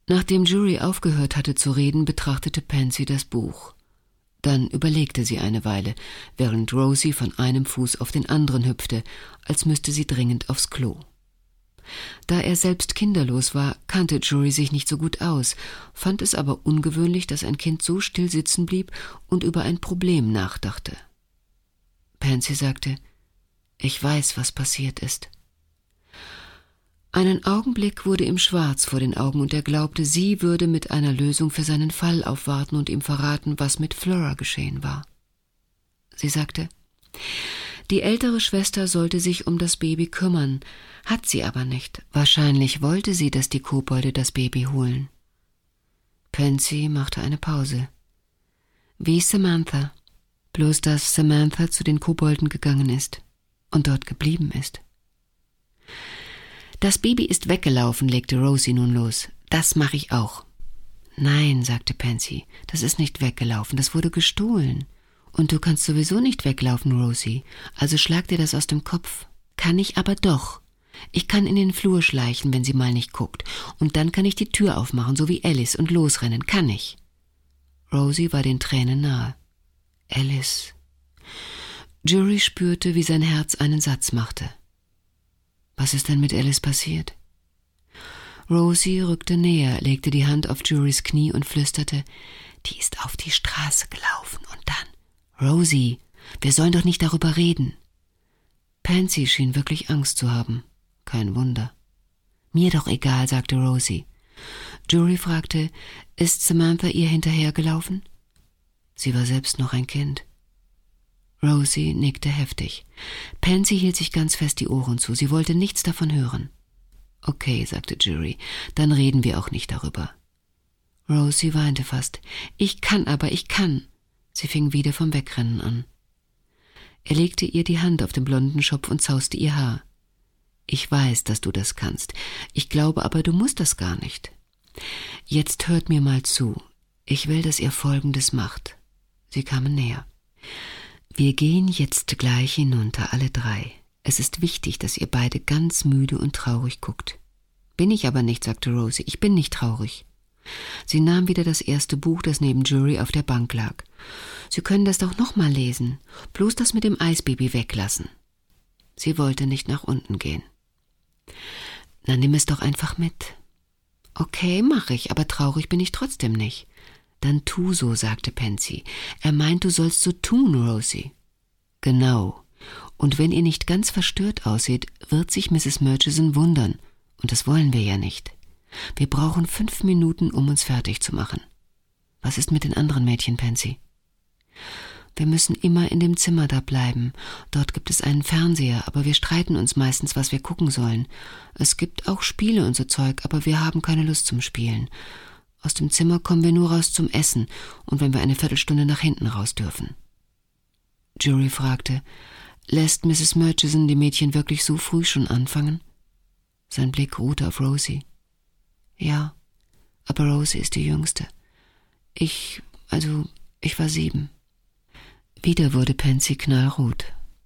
Nachdem Jury aufgehört hatte zu reden, betrachtete Pansy das Buch. Dann überlegte sie eine Weile, während Rosie von einem Fuß auf den anderen hüpfte, als müsste sie dringend aufs Klo. Da er selbst kinderlos war, kannte Jury sich nicht so gut aus, fand es aber ungewöhnlich, dass ein Kind so still sitzen blieb und über ein Problem nachdachte. Pansy sagte: »Ich weiß, was passiert ist.« Einen Augenblick wurde ihm schwarz vor den Augen und er glaubte, sie würde mit einer Lösung für seinen Fall aufwarten und ihm verraten, was mit Flora geschehen war. Sie sagte: »Die ältere Schwester sollte sich um das Baby kümmern, hat sie aber nicht. Wahrscheinlich wollte sie, dass die Kobolde das Baby holen.« Pansy machte eine Pause. »Wie Samantha, bloß dass Samantha zu den Kobolden gegangen ist und dort geblieben ist.« »Das Baby ist weggelaufen«, legte Rosie nun los. »Das mache ich auch.« »Nein«, sagte Pansy, »das ist nicht weggelaufen, das wurde gestohlen. Und du kannst sowieso nicht weglaufen, Rosie, also schlag dir das aus dem Kopf.« »Kann ich aber doch. Ich kann in den Flur schleichen, wenn sie mal nicht guckt, und dann kann ich die Tür aufmachen, so wie Alice, und losrennen, kann ich.« Rosie war den Tränen nahe. Alice. Jury spürte, wie sein Herz einen Satz machte. »Was ist denn mit Alice passiert?« Rosie rückte näher, legte die Hand auf Jurys Knie und flüsterte: »Die ist auf die Straße gelaufen und dann...« »Rosie, wir sollen doch nicht darüber reden.« Pansy schien wirklich Angst zu haben. Kein Wunder. »Mir doch egal«, sagte Rosie. Jury fragte: »Ist Samantha ihr hinterhergelaufen?« Sie war selbst noch ein Kind. Rosie nickte heftig. Pansy hielt sich ganz fest die Ohren zu. Sie wollte nichts davon hören. »Okay«, sagte Jury, »dann reden wir auch nicht darüber.« Rosie weinte fast. »Ich kann. Sie fing wieder vom Wegrennen an. Er legte ihr die Hand auf den blonden Schopf und zauste ihr Haar. »Ich weiß, dass du das kannst. Ich glaube aber, du musst das gar nicht. Jetzt hört mir mal zu. Ich will, dass ihr Folgendes macht.« Sie kamen näher. »Wir gehen jetzt gleich hinunter, alle drei. Es ist wichtig, dass ihr beide ganz müde und traurig guckt.« »Bin ich aber nicht«, sagte Rosie. »Ich bin nicht traurig.« Sie nahm wieder das erste Buch, das neben Jury auf der Bank lag. »Sie können das doch noch mal lesen. Bloß das mit dem Eisbaby weglassen.« Sie wollte nicht nach unten gehen. »Na, nimm es doch einfach mit.« »Okay, mach ich, aber traurig bin ich trotzdem nicht.« »Dann tu so«, sagte Pansy. »Er meint, du sollst so tun, Rosie.« »Genau. Und wenn ihr nicht ganz verstört aussieht, wird sich Mrs. Murchison wundern. Und das wollen wir ja nicht. Wir brauchen 5 Minuten, um uns fertig zu machen.« »Was ist mit den anderen Mädchen, Pansy?« »Wir müssen immer in dem Zimmer da bleiben. Dort gibt es einen Fernseher, aber wir streiten uns meistens, was wir gucken sollen. Es gibt auch Spiele und so Zeug, aber wir haben keine Lust zum Spielen. Aus dem Zimmer kommen wir nur raus zum Essen und wenn wir eine Viertelstunde nach hinten raus dürfen.« Jury fragte: »Lässt Mrs. Murchison die Mädchen wirklich so früh schon anfangen?« Sein Blick ruhte auf Rosie. »Ja, aber Rosie ist die Jüngste. Ich war 7. Wieder wurde Pansy knallrot.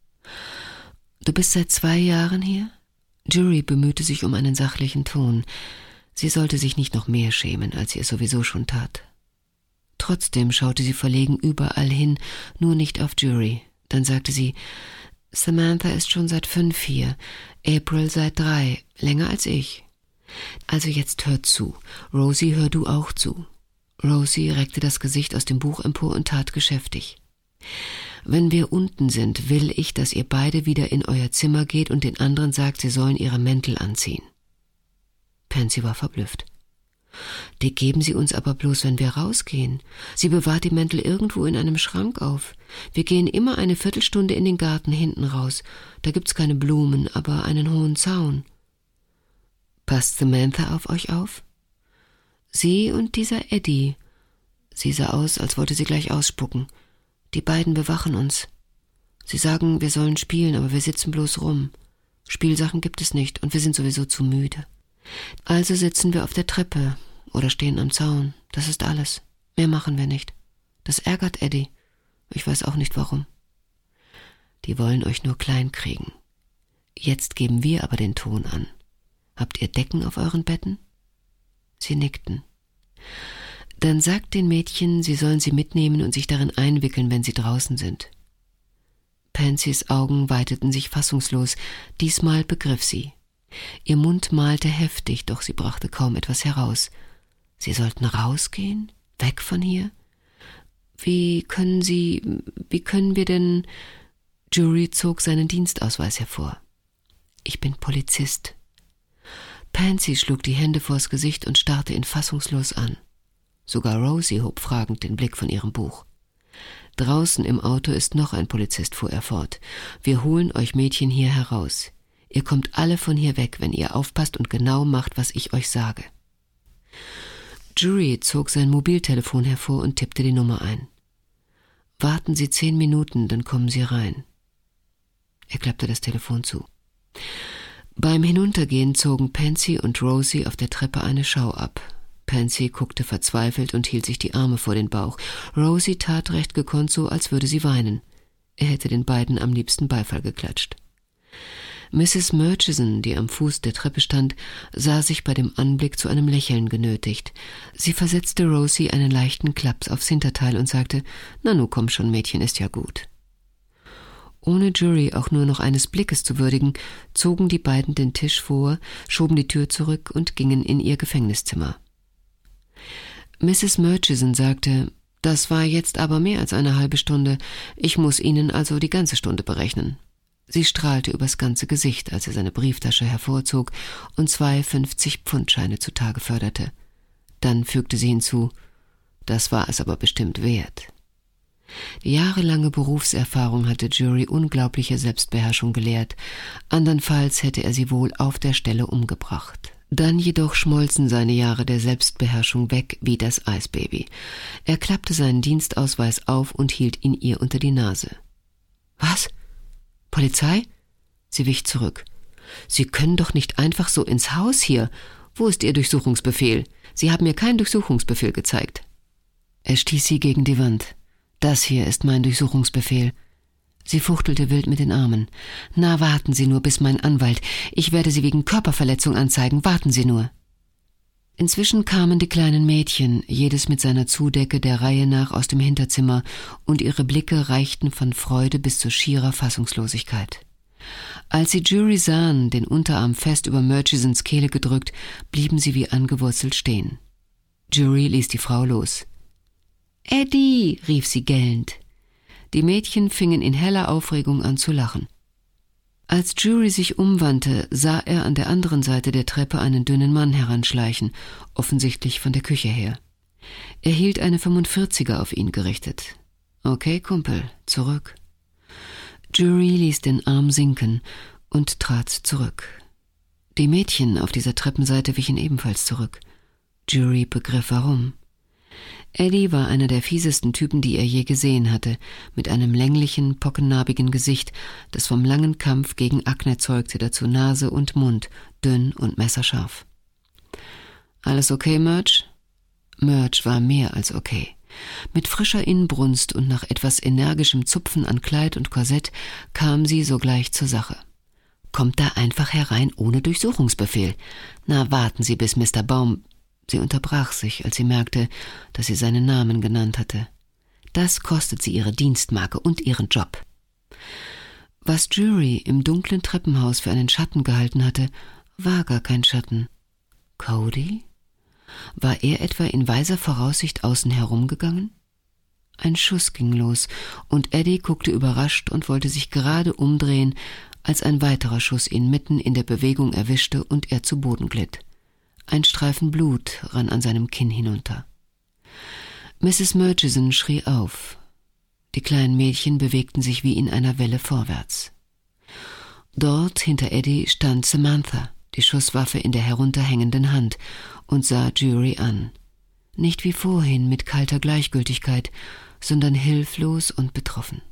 »Du bist seit 2 Jahren hier?« Jury bemühte sich um einen sachlichen Ton. Sie sollte sich nicht noch mehr schämen, als sie es sowieso schon tat. Trotzdem schaute sie verlegen überall hin, nur nicht auf Jury. Dann sagte sie: »Samantha ist schon seit 5 hier, April seit 3, länger als ich. Also jetzt hör zu. Rosie, hör du auch zu.« Rosie reckte das Gesicht aus dem Buch empor und tat geschäftig. »Wenn wir unten sind, will ich, dass ihr beide wieder in euer Zimmer geht und den anderen sagt, sie sollen ihre Mäntel anziehen.« Pansy war verblüfft. »Die geben sie uns aber bloß, wenn wir rausgehen. Sie bewahrt die Mäntel irgendwo in einem Schrank auf. Wir gehen immer eine Viertelstunde in den Garten hinten raus. Da gibt's keine Blumen, aber einen hohen Zaun.« »Passt Samantha auf euch auf?« »Sie und dieser Eddie.« Sie sah aus, als wollte sie gleich ausspucken. »Die beiden bewachen uns. Sie sagen, wir sollen spielen, aber wir sitzen bloß rum. Spielsachen gibt es nicht und wir sind sowieso zu müde. Also sitzen wir auf der Treppe oder stehen am Zaun. Das ist alles. Mehr machen wir nicht. Das ärgert Eddie. Ich weiß auch nicht warum. Die wollen euch nur klein kriegen. Jetzt geben wir aber den Ton an. Habt ihr Decken auf euren Betten?« Sie nickten. Dann sagt den Mädchen, sie sollen sie mitnehmen und sich darin einwickeln, wenn sie draußen sind. Pansys Augen weiteten sich fassungslos. Diesmal begriff sie. Ihr Mund malte heftig, doch sie brachte kaum etwas heraus. Sie sollten rausgehen? Weg von hier? Wie können wir denn... Jury zog seinen Dienstausweis hervor. Ich bin Polizist. Pansy schlug die Hände vors Gesicht und starrte ihn fassungslos an. Sogar Rosie hob fragend den Blick von ihrem Buch. Draußen im Auto ist noch ein Polizist, fuhr er fort. Wir holen euch Mädchen hier heraus. Ihr kommt alle von hier weg, wenn ihr aufpasst und genau macht, was ich euch sage. Jury zog sein Mobiltelefon hervor und tippte die Nummer ein. Warten Sie 10 Minuten, dann kommen Sie rein. Er klappte das Telefon zu. Beim Hinuntergehen zogen Pansy und Rosie auf der Treppe eine Schau ab. Pansy guckte verzweifelt und hielt sich die Arme vor den Bauch. Rosie tat recht gekonnt so, als würde sie weinen. Er hätte den beiden am liebsten Beifall geklatscht. Mrs. Murchison, die am Fuß der Treppe stand, sah sich bei dem Anblick zu einem Lächeln genötigt. Sie versetzte Rosie einen leichten Klaps aufs Hinterteil und sagte, »Na nu, komm schon, Mädchen, ist ja gut.« Ohne Jury auch nur noch eines Blickes zu würdigen, zogen die beiden den Tisch vor, schoben die Tür zurück und gingen in ihr Gefängniszimmer. Mrs. Murchison sagte, »Das war jetzt aber mehr als eine halbe Stunde. Ich muss Ihnen also die ganze Stunde berechnen.« Sie strahlte übers ganze Gesicht, als er seine Brieftasche hervorzog und 2 50-Pfund-Scheine zutage förderte. Dann fügte sie hinzu, »Das war es aber bestimmt wert.« Die jahrelange Berufserfahrung hatte Jury unglaubliche Selbstbeherrschung gelehrt, andernfalls hätte er sie wohl auf der Stelle umgebracht. Dann jedoch schmolzen seine Jahre der Selbstbeherrschung weg wie das Eisbaby. Er klappte seinen Dienstausweis auf und hielt ihn ihr unter die Nase. »Was? Polizei?« Sie wich zurück. »Sie können doch nicht einfach so ins Haus hier. Wo ist Ihr Durchsuchungsbefehl? Sie haben mir keinen Durchsuchungsbefehl gezeigt.« Er stieß sie gegen die Wand. »Das hier ist mein Durchsuchungsbefehl.« Sie fuchtelte wild mit den Armen. »Na, warten Sie nur, bis mein Anwalt. Ich werde Sie wegen Körperverletzung anzeigen. Warten Sie nur.« Inzwischen kamen die kleinen Mädchen, jedes mit seiner Zudecke der Reihe nach aus dem Hinterzimmer, und ihre Blicke reichten von Freude bis zu schierer Fassungslosigkeit. Als sie Jury sahen, den Unterarm fest über Murchisons Kehle gedrückt, blieben sie wie angewurzelt stehen. Jury ließ die Frau los. »Eddie«, rief sie gellend. Die Mädchen fingen in heller Aufregung an zu lachen. Als Jury sich umwandte, sah er an der anderen Seite der Treppe einen dünnen Mann heranschleichen, offensichtlich von der Küche her. Er hielt eine 45er auf ihn gerichtet. »Okay, Kumpel, zurück.« Jury ließ den Arm sinken und trat zurück. Die Mädchen auf dieser Treppenseite wichen ebenfalls zurück. Jury begriff warum. Eddie war einer der fiesesten Typen, die er je gesehen hatte, mit einem länglichen, pockennarbigen Gesicht, das vom langen Kampf gegen Akne zeugte, dazu Nase und Mund, dünn und messerscharf. »Alles okay, Murch?« Murch war mehr als okay. Mit frischer Inbrunst und nach etwas energischem Zupfen an Kleid und Korsett kam sie sogleich zur Sache. »Kommt da einfach herein ohne Durchsuchungsbefehl. Na, warten Sie, bis Mr. Baum...« Sie unterbrach sich, als sie merkte, dass sie seinen Namen genannt hatte. Das kostet sie ihre Dienstmarke und ihren Job. Was Jury im dunklen Treppenhaus für einen Schatten gehalten hatte, war gar kein Schatten. Cody? War er etwa in weiser Voraussicht außen herumgegangen? Ein Schuss ging los, und Eddie guckte überrascht und wollte sich gerade umdrehen, als ein weiterer Schuss ihn mitten in der Bewegung erwischte und er zu Boden glitt. Ein Streifen Blut rann an seinem Kinn hinunter. Mrs. Murchison schrie auf. Die kleinen Mädchen bewegten sich wie in einer Welle vorwärts. Dort hinter Eddie stand Samantha, die Schusswaffe in der herunterhängenden Hand, und sah Jury an. Nicht wie vorhin mit kalter Gleichgültigkeit, sondern hilflos und betroffen.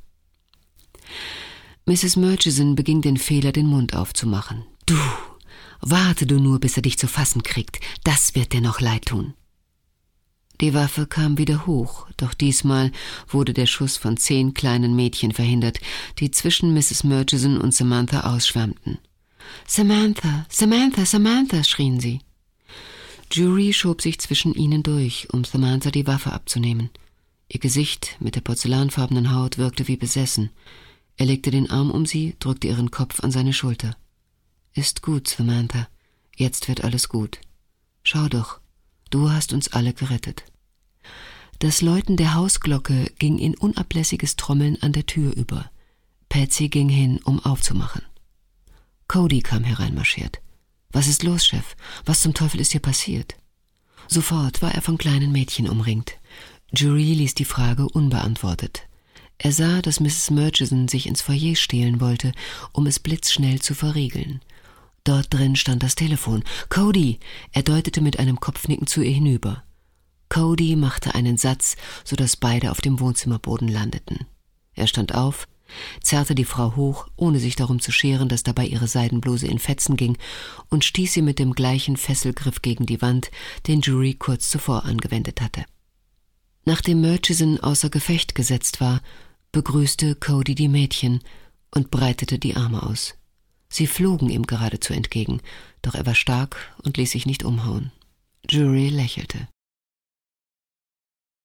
Mrs. Murchison beging den Fehler, den Mund aufzumachen. »Du! Warte du nur, bis er dich zu fassen kriegt. Das wird dir noch leid tun.« Die Waffe kam wieder hoch, doch diesmal wurde der Schuss von 10 kleinen Mädchen verhindert, die zwischen Mrs. Murchison und Samantha ausschwärmten. »Samantha, Samantha, Samantha«, schrien sie. Jury schob sich zwischen ihnen durch, um Samantha die Waffe abzunehmen. Ihr Gesicht mit der porzellanfarbenen Haut wirkte wie besessen. Er legte den Arm um sie, drückte ihren Kopf an seine Schulter. »Ist gut, Samantha. Jetzt wird alles gut. Schau doch, du hast uns alle gerettet.« Das Läuten der Hausglocke ging in unablässiges Trommeln an der Tür über. Patsy ging hin, um aufzumachen. Cody kam hereinmarschiert. »Was ist los, Chef? Was zum Teufel ist hier passiert?« Sofort war er von kleinen Mädchen umringt. Jury ließ die Frage unbeantwortet. Er sah, dass Mrs. Murchison sich ins Foyer stehlen wollte, um es blitzschnell zu verriegeln. Dort drin stand das Telefon. »Cody!« Er deutete mit einem Kopfnicken zu ihr hinüber. Cody machte einen Satz, sodass beide auf dem Wohnzimmerboden landeten. Er stand auf, zerrte die Frau hoch, ohne sich darum zu scheren, dass dabei ihre Seidenbluse in Fetzen ging, und stieß sie mit dem gleichen Fesselgriff gegen die Wand, den Jury kurz zuvor angewendet hatte. Nachdem Murchison außer Gefecht gesetzt war, begrüßte Cody die Mädchen und breitete die Arme aus. Sie flogen ihm geradezu entgegen, doch er war stark und ließ sich nicht umhauen. Jury lächelte.